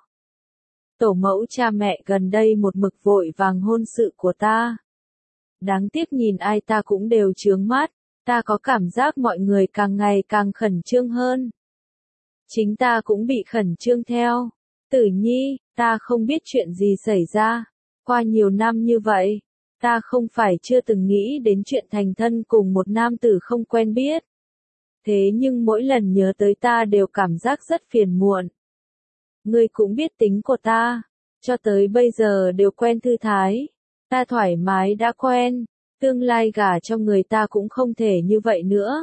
Tổ mẫu cha mẹ gần đây một mực vội vàng hôn sự của ta. Đáng tiếc nhìn ai ta cũng đều chướng mắt, ta có cảm giác mọi người càng ngày càng khẩn trương hơn. Chính ta cũng bị khẩn trương theo. Tử Nhi, ta không biết chuyện gì xảy ra. Qua nhiều năm như vậy, ta không phải chưa từng nghĩ đến chuyện thành thân cùng một nam tử không quen biết. Thế nhưng mỗi lần nhớ tới ta đều cảm giác rất phiền muộn. Ngươi cũng biết tính của ta, cho tới bây giờ đều quen thư thái. Ta thoải mái đã quen, tương lai gả cho người ta cũng không thể như vậy nữa.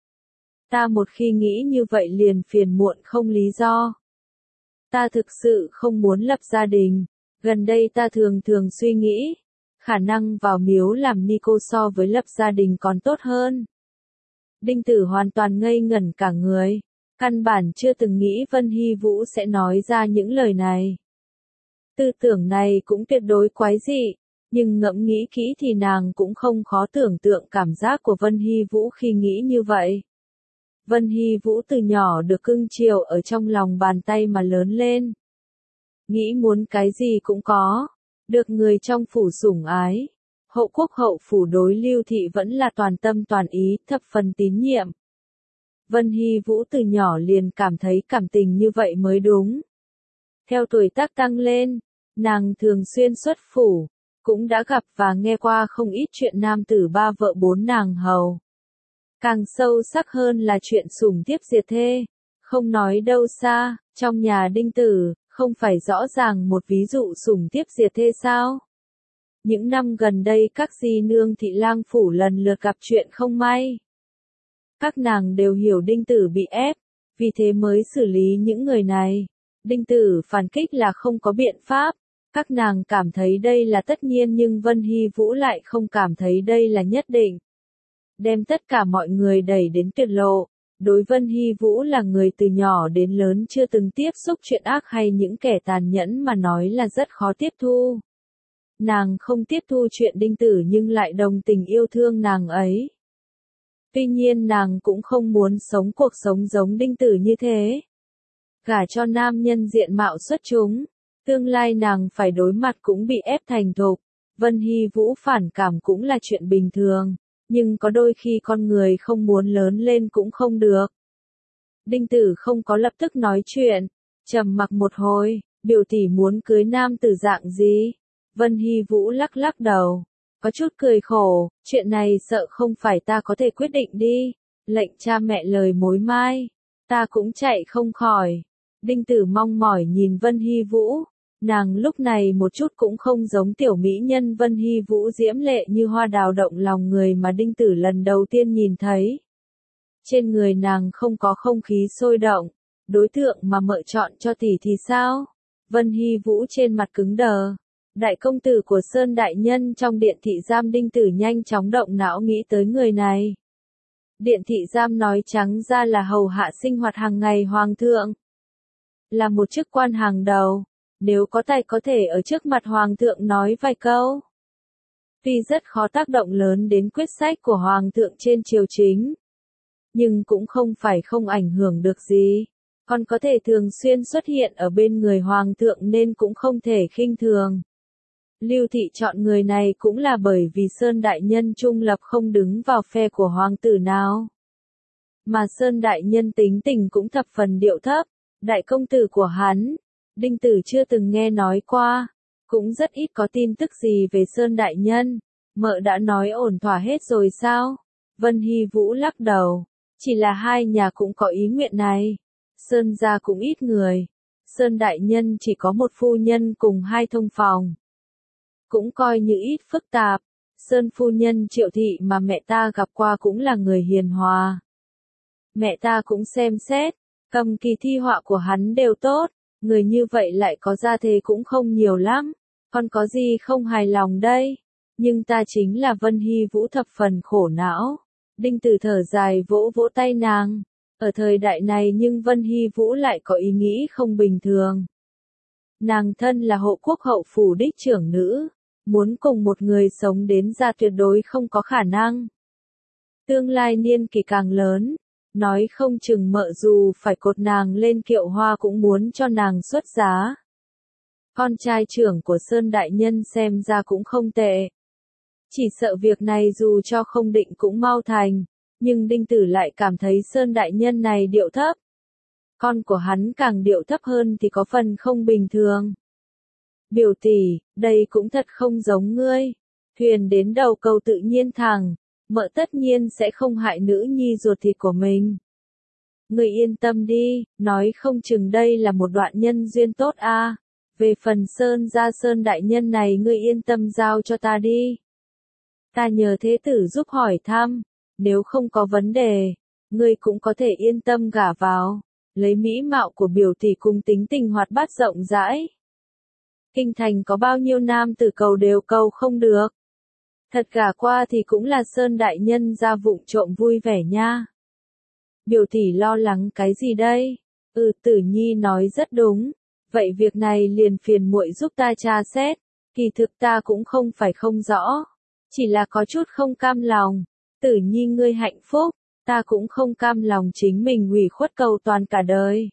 Ta một khi nghĩ như vậy liền phiền muộn không lý do. Ta thực sự không muốn lập gia đình, gần đây ta thường thường suy nghĩ, khả năng vào miếu làm ni cô so với lập gia đình còn tốt hơn. Đinh Tử hoàn toàn ngây ngẩn cả người, căn bản chưa từng nghĩ Vân Hy Vũ sẽ nói ra những lời này. Tư tưởng này cũng tuyệt đối quái dị, nhưng ngẫm nghĩ kỹ thì nàng cũng không khó tưởng tượng cảm giác của Vân Hy Vũ khi nghĩ như vậy. Vân Hy Vũ từ nhỏ được cưng chiều ở trong lòng bàn tay mà lớn lên. Nghĩ muốn cái gì cũng có, được người trong phủ sủng ái. Hậu quốc hậu phủ đối Lưu Thị vẫn là toàn tâm toàn ý, thập phần tín nhiệm. Vân Hy Vũ từ nhỏ liền cảm thấy cảm tình như vậy mới đúng. Theo tuổi tác tăng lên, nàng thường xuyên xuất phủ, cũng đã gặp và nghe qua không ít chuyện nam tử ba vợ bốn nàng hầu. Càng sâu sắc hơn là chuyện sủng thiếp diệt thê, không nói đâu xa, trong nhà Đinh Tử, không phải rõ ràng một ví dụ sủng thiếp diệt thê sao? Những năm gần đây các di nương thị lang phủ lần lượt gặp chuyện không may. Các nàng đều hiểu Đinh Tử bị ép, vì thế mới xử lý những người này. Đinh Tử phản kích là không có biện pháp, các nàng cảm thấy đây là tất nhiên nhưng Vân Hy Vũ lại không cảm thấy đây là nhất định. Đem tất cả mọi người đẩy đến tuyệt lộ, đối Vân Hy Vũ là người từ nhỏ đến lớn chưa từng tiếp xúc chuyện ác hay những kẻ tàn nhẫn mà nói là rất khó tiếp thu. Nàng không tiếp thu chuyện Đinh Tử nhưng lại đồng tình yêu thương nàng ấy. Tuy nhiên nàng cũng không muốn sống cuộc sống giống Đinh Tử như thế. Gả cho nam nhân diện mạo xuất chúng, tương lai nàng phải đối mặt cũng bị ép thành thục. Vân Hy Vũ phản cảm cũng là chuyện bình thường, nhưng có đôi khi con người không muốn lớn lên cũng không được. Đinh Tử không có lập tức nói chuyện, trầm mặc một hồi, biểu tỷ muốn cưới nam tử dạng gì? Vân Hy Vũ lắc lắc đầu, có chút cười khổ, chuyện này sợ không phải ta có thể quyết định đi, lệnh cha mẹ lời mối mai, ta cũng chạy không khỏi. Đinh Tử mong mỏi nhìn Vân Hy Vũ, nàng lúc này một chút cũng không giống tiểu mỹ nhân Vân Hy Vũ diễm lệ như hoa đào động lòng người mà Đinh Tử lần đầu tiên nhìn thấy. Trên người nàng không có không khí sôi động, đối tượng mà mợ chọn cho tỷ thì sao? Vân Hy Vũ trên mặt cứng đờ. Đại công tử của Sơn Đại Nhân trong điện thị giam Đinh Tử nhanh chóng động não nghĩ tới người này. Điện thị giam nói trắng ra là hầu hạ sinh hoạt hàng ngày hoàng thượng. Là một chức quan hàng đầu, nếu có tài có thể ở trước mặt hoàng thượng nói vài câu. Tuy rất khó tác động lớn đến quyết sách của hoàng thượng trên triều chính, nhưng cũng không phải không ảnh hưởng được gì. Còn có thể thường xuyên xuất hiện ở bên người hoàng thượng nên cũng không thể khinh thường. Lưu Thị chọn người này cũng là bởi vì Sơn Đại Nhân trung lập không đứng vào phe của hoàng tử nào. Mà Sơn Đại Nhân tính tình cũng thập phần điệu thấp, đại công tử của hắn, Đinh Tử chưa từng nghe nói qua, cũng rất ít có tin tức gì về Sơn Đại Nhân. Mợ đã nói ổn thỏa hết rồi sao? Vân Hy Vũ lắc đầu, chỉ là hai nhà cũng có ý nguyện này. Sơn gia cũng ít người, Sơn Đại Nhân chỉ có một phu nhân cùng hai thông phòng. Cũng coi như ít phức tạp, Sơn phu nhân Triệu Thị mà mẹ ta gặp qua cũng là người hiền hòa. Mẹ ta cũng xem xét, cầm kỳ thi họa của hắn đều tốt, người như vậy lại có gia thế cũng không nhiều lắm, còn có gì không hài lòng đây? Nhưng ta chính là Vân Hy Vũ thập phần khổ não. Đinh Tử thở dài vỗ vỗ tay nàng. Ở thời đại này nhưng Vân Hy Vũ lại có ý nghĩ không bình thường. Nàng thân là hộ quốc hậu phủ đích trưởng nữ, muốn cùng một người sống đến già tuyệt đối không có khả năng. Tương lai niên kỷ càng lớn, nói không chừng mợ dù phải cột nàng lên kiệu hoa cũng muốn cho nàng xuất giá. Con trai trưởng của Sơn Đại Nhân xem ra cũng không tệ. Chỉ sợ việc này dù cho không định cũng mau thành, nhưng Đinh Tử lại cảm thấy Sơn Đại Nhân này điệu thấp. Con của hắn càng điệu thấp hơn thì có phần không bình thường. Biểu tỷ, đây cũng thật không giống ngươi. Thuyền đến đầu cầu tự nhiên thẳng, mợ tất nhiên sẽ không hại nữ nhi ruột thịt của mình. Ngươi yên tâm đi, nói không chừng đây là một đoạn nhân duyên tốt a. À. Về phần Sơn gia Sơn Đại Nhân này ngươi yên tâm giao cho ta đi. Ta nhờ thế tử giúp hỏi thăm, nếu không có vấn đề, ngươi cũng có thể yên tâm gả vào, lấy mỹ mạo của biểu tỷ cùng tính tình hoạt bát rộng rãi. Kinh thành có bao nhiêu nam tử cầu đều cầu không được. Thật gả qua thì cũng là Sơn Đại Nhân ra vụng trộm vui vẻ nha. Biểu tỷ lo lắng cái gì đây? Ừ, Tử Nhi nói rất đúng. Vậy việc này liền phiền muội giúp ta tra xét. Kỳ thực ta cũng không phải không rõ. Chỉ là có chút không cam lòng. Tử Nhi ngươi hạnh phúc. Ta cũng không cam lòng chính mình ủy khuất cầu toàn cả đời.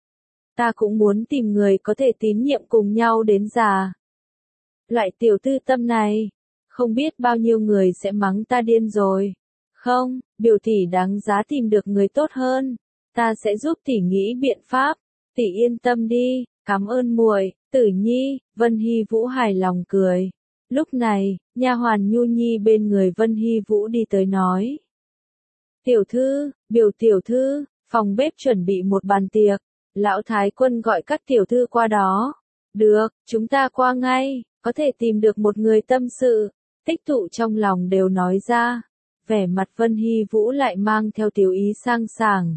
Ta cũng muốn tìm người có thể tín nhiệm cùng nhau đến già. Loại tiểu tư tâm này, không biết bao nhiêu người sẽ mắng ta điên rồi. Không, biểu tỷ đáng giá tìm được người tốt hơn. Ta sẽ giúp tỷ nghĩ biện pháp. Tỷ yên tâm đi, cảm ơn muội. Tử Nhi. Vân Hy Vũ hài lòng cười. Lúc này, nha hoàn Nhu Nhi bên người Vân Hy Vũ đi tới nói. Tiểu thư, biểu tiểu thư, phòng bếp chuẩn bị một bàn tiệc. Lão Thái Quân gọi các tiểu thư qua đó. Được, chúng ta qua ngay, có thể tìm được một người tâm sự. Tích tụ trong lòng đều nói ra. Vẻ mặt Vân Hy Vũ lại mang theo tiểu ý sang sảng.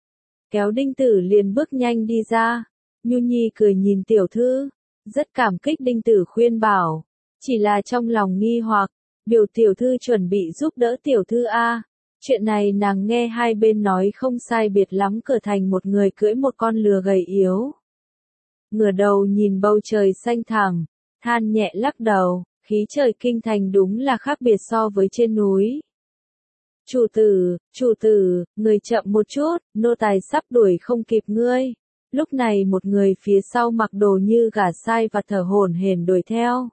Kéo Đinh Tử liền bước nhanh đi ra. Nhu Nhi cười nhìn tiểu thư. Rất cảm kích Đinh Tử khuyên bảo. Chỉ là trong lòng nghi hoặc. Biểu tiểu thư chuẩn bị giúp đỡ tiểu thư A. Chuyện này nàng nghe hai bên nói không sai biệt lắm ctrở thành một người cưỡi một con lừa gầy yếu. Ngửa đầu nhìn bầu trời xanh thẳm, than nhẹ lắc đầu, khí trời kinh thành đúng là khác biệt so với trên núi. Chủ tử, chủ tử, người chậm một chút, nô tài sắp đuổi không kịp ngươi. Lúc này một người phía sau mặc đồ như gà sai và thở hổn hển đuổi theo.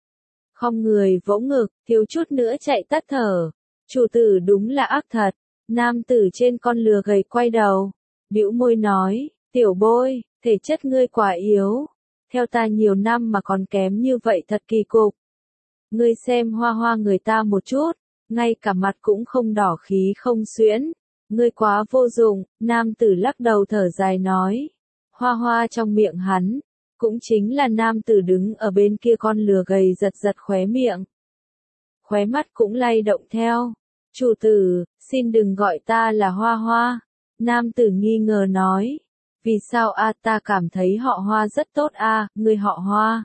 Không người vỗ ngực, thiếu chút nữa chạy tắt thở. Chủ tử đúng là ác thật. Nam tử trên con lừa gầy quay đầu, bĩu môi nói, tiểu bôi, thể chất ngươi quá yếu. Theo ta nhiều năm mà còn kém như vậy thật kỳ cục. Ngươi xem hoa hoa người ta một chút, ngay cả mặt cũng không đỏ khí không xuyễn. Ngươi quá vô dụng, nam tử lắc đầu thở dài nói. Hoa hoa trong miệng hắn, cũng chính là nam tử đứng ở bên kia con lừa gầy giật giật khóe miệng. Khóe mắt cũng lay động theo. Chủ tử, xin đừng gọi ta là Hoa Hoa. Nam tử nghi ngờ nói. Vì sao a ta cảm thấy họ Hoa rất tốt a, ngươi họ Hoa.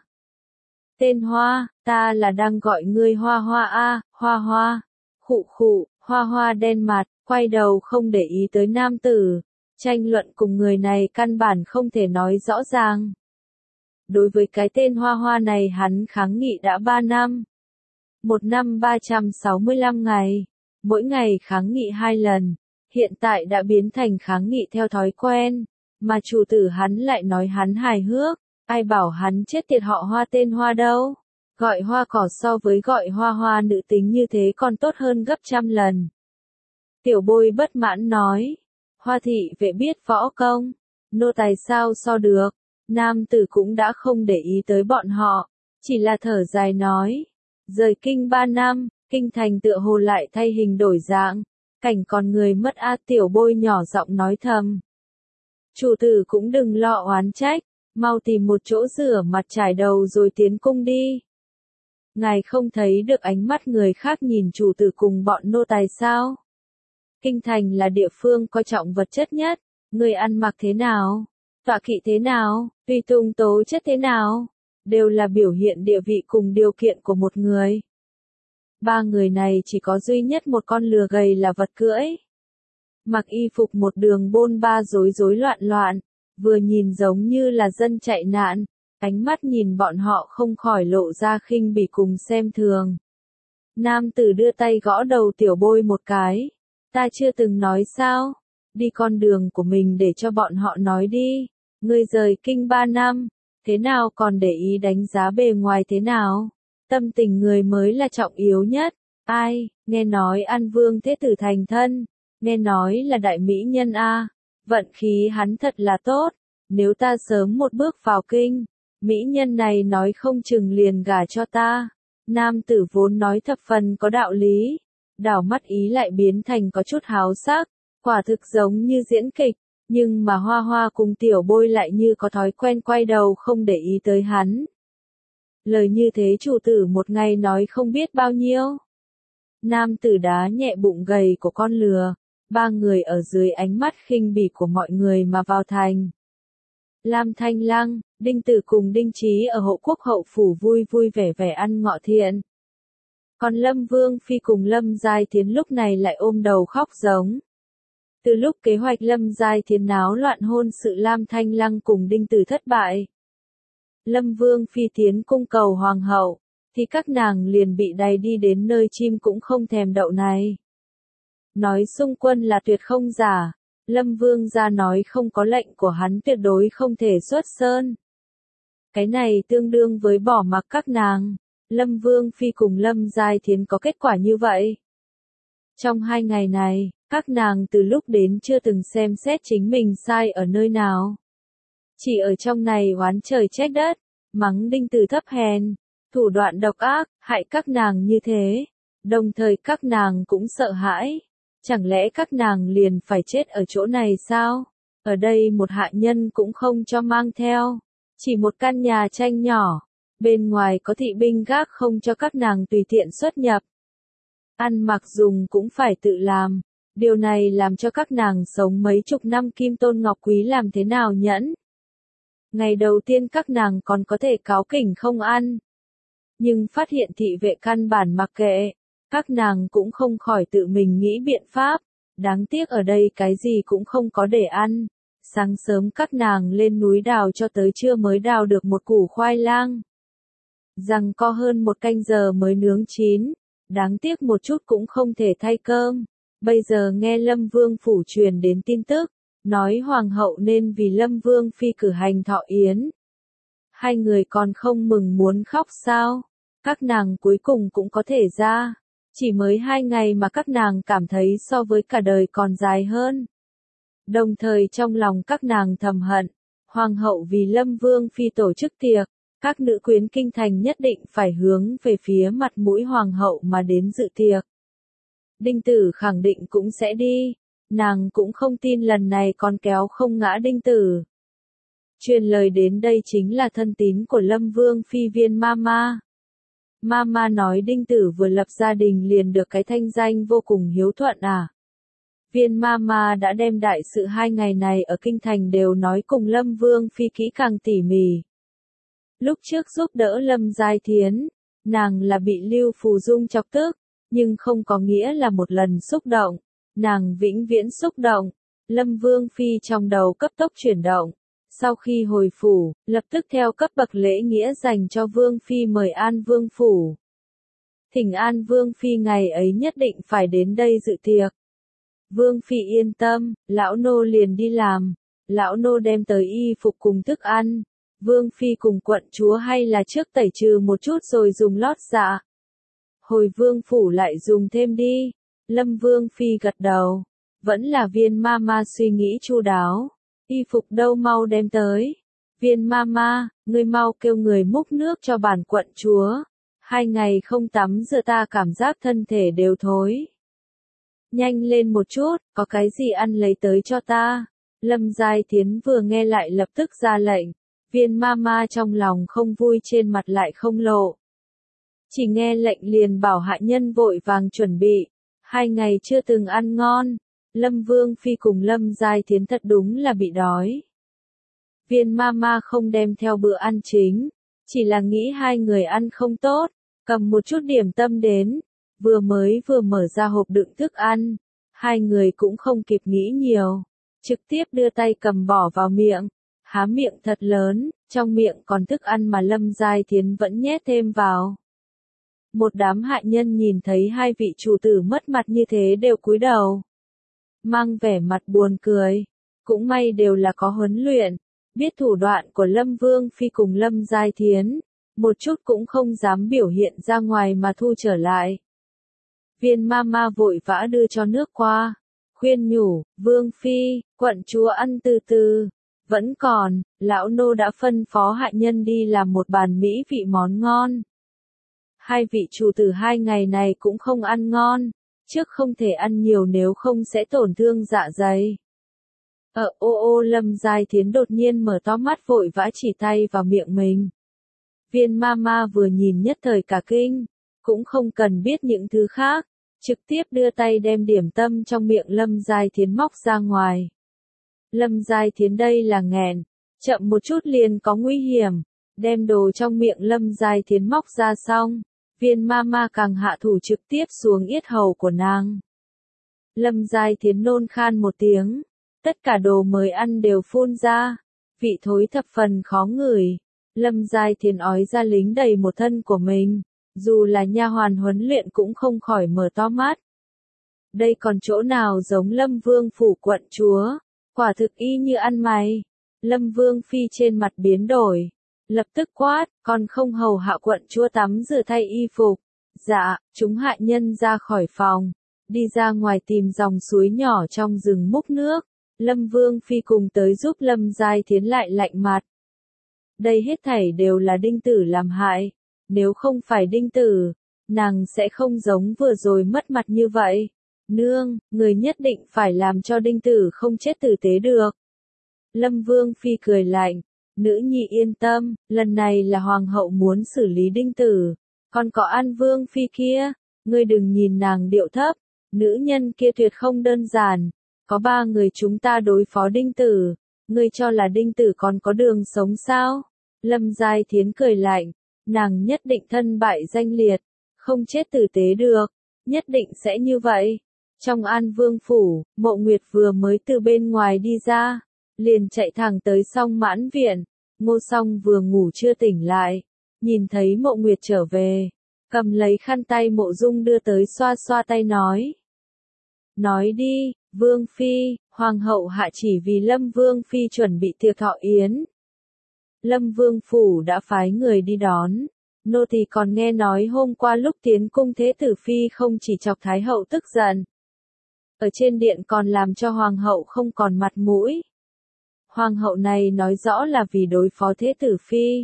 Tên Hoa, ta là đang gọi ngươi Hoa Hoa a, Hoa Hoa. Khụ khụ, Hoa Hoa đen mặt, quay đầu không để ý tới nam tử. Tranh luận cùng người này căn bản không thể nói rõ ràng. Đối với cái tên Hoa Hoa này hắn kháng nghị đã ba năm. Một năm ba trăm sáu mươi lăm ngày. Mỗi ngày kháng nghị hai lần. Hiện tại đã biến thành kháng nghị theo thói quen. Mà chủ tử hắn lại nói hắn hài hước. Ai bảo hắn chết tiệt họ Hoa tên Hoa đâu. Gọi hoa cỏ so với gọi hoa hoa nữ tính như thế còn tốt hơn gấp trăm lần. Tiểu bôi bất mãn nói. Hoa thị vệ biết võ công. Nô tài sao so được. Nam tử cũng đã không để ý tới bọn họ. Chỉ là thở dài nói. Rời kinh ba năm, kinh thành tựa hồ lại thay hình đổi dạng. Cảnh còn người mất a tiểu bôi nhỏ giọng nói thầm. Chủ tử cũng đừng lo oán trách. Mau tìm một chỗ rửa mặt trải đầu rồi tiến cung đi. Ngài không thấy được ánh mắt người khác nhìn chủ tử cùng bọn nô tài sao? Kinh thành là địa phương coi trọng vật chất nhất. Người ăn mặc thế nào? Tọa kỵ thế nào? Tùy tùng tố chất thế nào? Đều là biểu hiện địa vị cùng điều kiện của một người. Ba người này chỉ có duy nhất một con lừa gầy là vật cưỡi. Mặc y phục một đường bôn ba rối rối loạn loạn, vừa nhìn giống như là dân chạy nạn, ánh mắt nhìn bọn họ không khỏi lộ ra khinh bỉ cùng xem thường. Nam tử đưa tay gõ đầu tiểu bôi một cái. Ta chưa từng nói sao? Đi con đường của mình để cho bọn họ nói đi. Ngươi rời kinh ba năm, thế nào còn để ý đánh giá bề ngoài thế nào? Tâm tình người mới là trọng yếu nhất. Ai, nghe nói An Vương Thế Tử thành thân, nghe nói là đại mỹ nhân a, vận khí hắn thật là tốt. Nếu ta sớm một bước vào kinh, mỹ nhân này nói không chừng liền gả cho ta. Nam tử vốn nói thập phần có đạo lý, đảo mắt ý lại biến thành có chút háo sắc, quả thực giống như diễn kịch, nhưng mà Hoa Hoa cùng tiểu bôi lại như có thói quen quay đầu không để ý tới hắn. Lời như thế chủ tử một ngày nói không biết bao nhiêu. Nam tử đá nhẹ bụng gầy của con lừa, ba người ở dưới ánh mắt khinh bỉ của mọi người mà vào thành. Lam Thanh Lăng, Đinh Tử cùng Đinh Trí ở Hộ Quốc hậu phủ vui vui vẻ vẻ ăn ngọ thiện. Còn Lâm Vương Phi cùng Lâm Giai Thiến lúc này lại ôm đầu khóc giống. Từ lúc kế hoạch Lâm Giai Thiến náo loạn hôn sự Lam Thanh Lăng cùng Đinh Tử thất bại, Lâm Vương Phi tiến cung cầu hoàng hậu, thì các nàng liền bị đày đi đến nơi chim cũng không thèm đậu này. Nói xung quân là tuyệt không giả, Lâm Vương ra nói không có lệnh của hắn tuyệt đối không thể xuất sơn. Cái này tương đương với bỏ mặc các nàng. Lâm Vương Phi cùng Lâm Giai Thiến có kết quả như vậy. Trong hai ngày này, các nàng từ lúc đến chưa từng xem xét chính mình sai ở nơi nào. Chỉ ở trong này oán trời trách đất, mắng Đinh Tử thấp hèn, thủ đoạn độc ác, hại các nàng như thế. Đồng thời các nàng cũng sợ hãi. Chẳng lẽ các nàng liền phải chết ở chỗ này sao? Ở đây một hạ nhân cũng không cho mang theo. Chỉ một căn nhà tranh nhỏ. Bên ngoài có thị binh gác không cho các nàng tùy tiện xuất nhập. Ăn mặc dùng cũng phải tự làm. Điều này làm cho các nàng sống mấy chục năm kim tôn ngọc quý làm thế nào nhẫn. Ngày đầu tiên các nàng còn có thể cáu kỉnh không ăn. Nhưng phát hiện thị vệ căn bản mặc kệ. Các nàng cũng không khỏi tự mình nghĩ biện pháp. Đáng tiếc ở đây cái gì cũng không có để ăn. Sáng sớm các nàng lên núi đào cho tới trưa mới đào được một củ khoai lang. Rằng co hơn một canh giờ mới nướng chín. Đáng tiếc một chút cũng không thể thay cơm. Bây giờ nghe Lâm Vương phủ truyền đến tin tức. Nói hoàng hậu nên vì Lâm Vương Phi cử hành thọ yến. Hai người còn không mừng muốn khóc sao? Các nàng cuối cùng cũng có thể ra. Chỉ mới hai ngày mà các nàng cảm thấy so với cả đời còn dài hơn. Đồng thời trong lòng các nàng thầm hận, hoàng hậu vì Lâm Vương Phi tổ chức tiệc, các nữ quyến kinh thành nhất định phải hướng về phía mặt mũi hoàng hậu mà đến dự tiệc. Đinh Tử khẳng định cũng sẽ đi, nàng cũng không tin lần này còn kéo không ngã Đinh Tử. Truyền lời đến đây chính là thân tín của Lâm Vương Phi Viên Mama. Mama nói Đinh Tử vừa lập gia đình liền được cái thanh danh vô cùng hiếu thuận à. Viên Mama đã đem đại sự hai ngày này ở kinh thành đều nói cùng Lâm Vương Phi kỹ càng tỉ mỉ. Lúc trước giúp đỡ Lâm Giai Thiến, nàng là bị Lưu Phù Dung chọc tức, nhưng không có nghĩa là một lần xúc động, nàng vĩnh viễn xúc động. Lâm Vương Phi trong đầu cấp tốc chuyển động. Sau khi hồi phủ, lập tức theo cấp bậc lễ nghĩa dành cho Vương Phi mời An Vương phủ. Thỉnh An Vương Phi ngày ấy nhất định phải đến đây dự tiệc. Vương Phi yên tâm, lão nô liền đi làm. Lão nô đem tới y phục cùng thức ăn. Vương Phi cùng quận chúa hay là trước tẩy trừ một chút rồi dùng lót dạ. Hồi Vương phủ lại dùng thêm đi. Lâm Vương Phi gật đầu. Vẫn là Viên Mama suy nghĩ chu đáo. Y phục đâu mau đem tới. Viên Mama, ngươi mau kêu người múc nước cho bản quận chúa. Hai ngày không tắm rửa ta cảm giác thân thể đều thối. Nhanh lên một chút, có cái gì ăn lấy tới cho ta. Lâm Giai Thiến vừa nghe lại lập tức ra lệnh. Viên Mama trong lòng không vui trên mặt lại không lộ. Chỉ nghe lệnh liền bảo hạ nhân vội vàng chuẩn bị. Hai ngày chưa từng ăn ngon. Lâm Vương Phi cùng Lâm Giai Thiến thật đúng là bị đói. Viên Mama không đem theo bữa ăn chính, chỉ là nghĩ hai người ăn không tốt, cầm một chút điểm tâm đến. vừa mới vừa mở ra hộp đựng thức ăn, hai người cũng không kịp nghĩ nhiều, trực tiếp đưa tay cầm bỏ vào miệng, há miệng thật lớn, trong miệng còn thức ăn mà Lâm Giai Thiến vẫn nhét thêm vào. Một đám hạ nhân nhìn thấy hai vị chủ tử mất mặt như thế đều cúi đầu, mang vẻ mặt buồn cười, cũng may đều là có huấn luyện, biết thủ đoạn của Lâm Vương Phi cùng Lâm Giai Thiến, một chút cũng không dám biểu hiện ra ngoài mà thu trở lại. Viên Mama vội vã đưa cho nước qua, khuyên nhủ, Vương Phi, quận chúa ăn từ từ, vẫn còn, lão nô đã phân phó hạ nhân đi làm một bàn mỹ vị món ngon. Hai vị chủ tử hai ngày này cũng không ăn ngon, trước không thể ăn nhiều nếu không sẽ tổn thương dạ dày. Ờ ô ô Lâm Giai Thiến đột nhiên mở to mắt vội vã chỉ tay vào miệng mình. Viên Mama vừa nhìn nhất thời cả kinh, cũng không cần biết những thứ khác, trực tiếp đưa tay đem điểm tâm trong miệng Lâm Giai Thiến móc ra ngoài. Lâm Giai Thiến đây là nghẹn, chậm một chút liền có nguy hiểm, đem đồ trong miệng Lâm Giai Thiến móc ra xong, viên Mama càng hạ thủ trực tiếp xuống yết hầu của nàng. Lâm Giai Thiến nôn khan một tiếng, tất cả đồ mới ăn đều phun ra, vị thối thập phần khó ngửi. Lâm Giai Thiến ói ra lính đầy một thân của mình, dù là nha hoàn huấn luyện cũng không khỏi mở to mắt. Đây còn chỗ nào giống Lâm Vương phủ quận chúa, quả thực y như ăn mày. Lâm Vương Phi trên mặt biến đổi, lập tức quát, còn không hầu hạ quận chúa tắm rửa thay y phục. Dạ, chúng hạ nhân ra khỏi phòng, đi ra ngoài tìm dòng suối nhỏ trong rừng múc nước. Lâm Vương Phi cùng tới giúp Lâm Giai Thiến lại lạnh mặt. Đây hết thảy đều là Đinh Tử làm hại, nếu không phải Đinh Tử, nàng sẽ không giống vừa rồi mất mặt như vậy. Nương, người nhất định phải làm cho Đinh Tử không chết tử tế được. Lâm Vương Phi cười lạnh, nữ nhi yên tâm, lần này là hoàng hậu muốn xử lý Đinh Tử, còn có An Vương Phi kia, ngươi đừng nhìn nàng điệu thấp, nữ nhân kia tuyệt không đơn giản, có ba người chúng ta đối phó Đinh Tử, ngươi cho là Đinh Tử còn có đường sống sao? Lâm Giai Thiến cười lạnh, nàng nhất định thân bại danh liệt, không chết tử tế được, nhất định sẽ như vậy. Trong An Vương phủ, Mộ Nguyệt vừa mới từ bên ngoài đi ra, liền chạy thẳng tới Song Mãn viện. Ngô Song vừa ngủ chưa tỉnh lại, nhìn thấy Mộ Nguyệt trở về, cầm lấy khăn tay Mộ Dung đưa tới xoa xoa tay nói. Nói đi, Vương Phi, Hoàng hậu hạ chỉ vì Lâm Vương Phi chuẩn bị tiệc thọ yến. Lâm Vương phủ đã phái người đi đón, nô tỳ còn nghe nói hôm qua lúc tiến cung Thế tử Phi không chỉ chọc Thái hậu tức giận, ở trên điện còn làm cho Hoàng hậu không còn mặt mũi. Hoàng hậu này nói rõ là vì đối phó Thế tử Phi.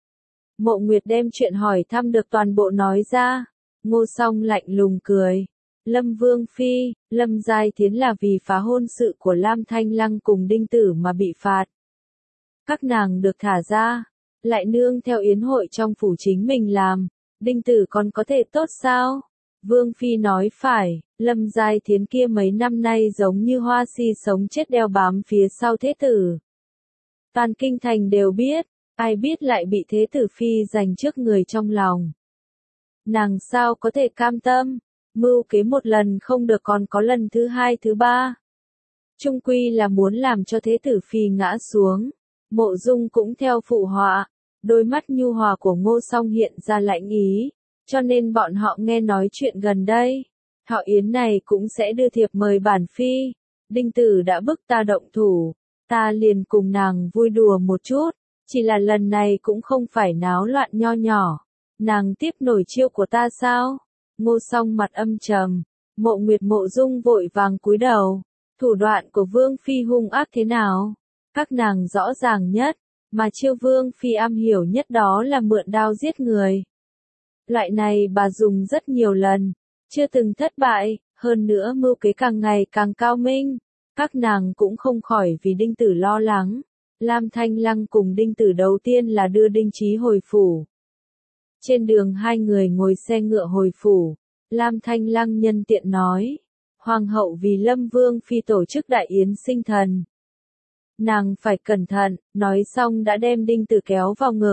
Mộ Nguyệt đem chuyện hỏi thăm được toàn bộ nói ra, Ngô Song lạnh lùng cười. Lâm Vương Phi, Lâm Giai Thiến là vì phá hôn sự của Lam Thanh Lăng cùng Đinh Tử mà bị phạt. Các nàng được thả ra, lại nương theo yến hội trong phủ chính mình làm, Đinh Tử còn có thể tốt sao? Vương Phi nói phải, Lâm Giai Thiến kia mấy năm nay giống như hoa si sống chết đeo bám phía sau Thế tử. Toàn kinh thành đều biết, ai biết lại bị Thế tử Phi giành trước người trong lòng. Nàng sao có thể cam tâm, mưu kế một lần không được còn có lần thứ hai thứ ba. Trung quy là muốn làm cho Thế tử Phi ngã xuống. Mộ Dung cũng theo phụ họa, đôi mắt nhu hòa của Ngô Song hiện ra lạnh ý, cho nên bọn họ nghe nói chuyện gần đây. Thọ yến này cũng sẽ đưa thiệp mời bản Phi, Đinh Tử đã bức ta động thủ, ta liền cùng nàng vui đùa một chút, chỉ là lần này cũng không phải náo loạn nho nhỏ. Nàng tiếp nổi chiêu của ta sao? Ngô Song mặt âm trầm, Mộ Nguyệt Mộ Dung vội vàng cúi đầu, thủ đoạn của Vương Phi hung ác thế nào? Các nàng rõ ràng nhất, mà chiêu Vương Phi am hiểu nhất đó là mượn đao giết người. Loại này bà dùng rất nhiều lần, chưa từng thất bại, hơn nữa mưu kế càng ngày càng cao minh. Các nàng cũng không khỏi vì Đinh Tử lo lắng. Lam Thanh Lăng cùng Đinh Tử đầu tiên là đưa Đinh Chí hồi phủ. Trên đường hai người ngồi xe ngựa hồi phủ, Lam Thanh Lăng nhân tiện nói, Hoàng hậu vì Lâm Vương Phi tổ chức đại yến sinh thần. Nàng phải cẩn thận, nói xong đã đem Đinh Tử kéo vào ngực,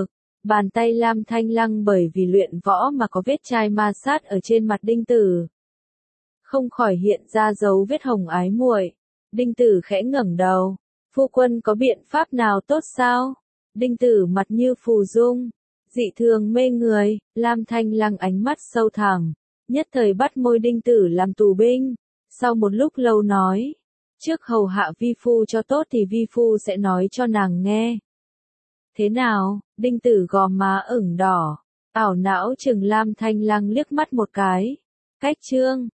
Bàn tay Lam Thanh Lăng bởi vì luyện võ mà có vết chai ma sát ở trên mặt Đinh Tử. Không khỏi hiện ra dấu vết hồng ái muội. Đinh Tử khẽ ngẩng đầu. Phu quân có biện pháp nào tốt sao? Đinh Tử mặt như phù dung. Dị thường mê người, Lam Thanh Lăng ánh mắt sâu thẳm. Nhất thời bắt môi Đinh Tử làm tù binh. Sau một lúc lâu nói. Trước hầu hạ vi phu cho tốt thì vi phu sẽ nói cho nàng nghe. Thế nào? Đinh Tử gò má ửng đỏ. Ảo não chừng Lam Thanh Lăng liếc mắt một cái. Cách trương,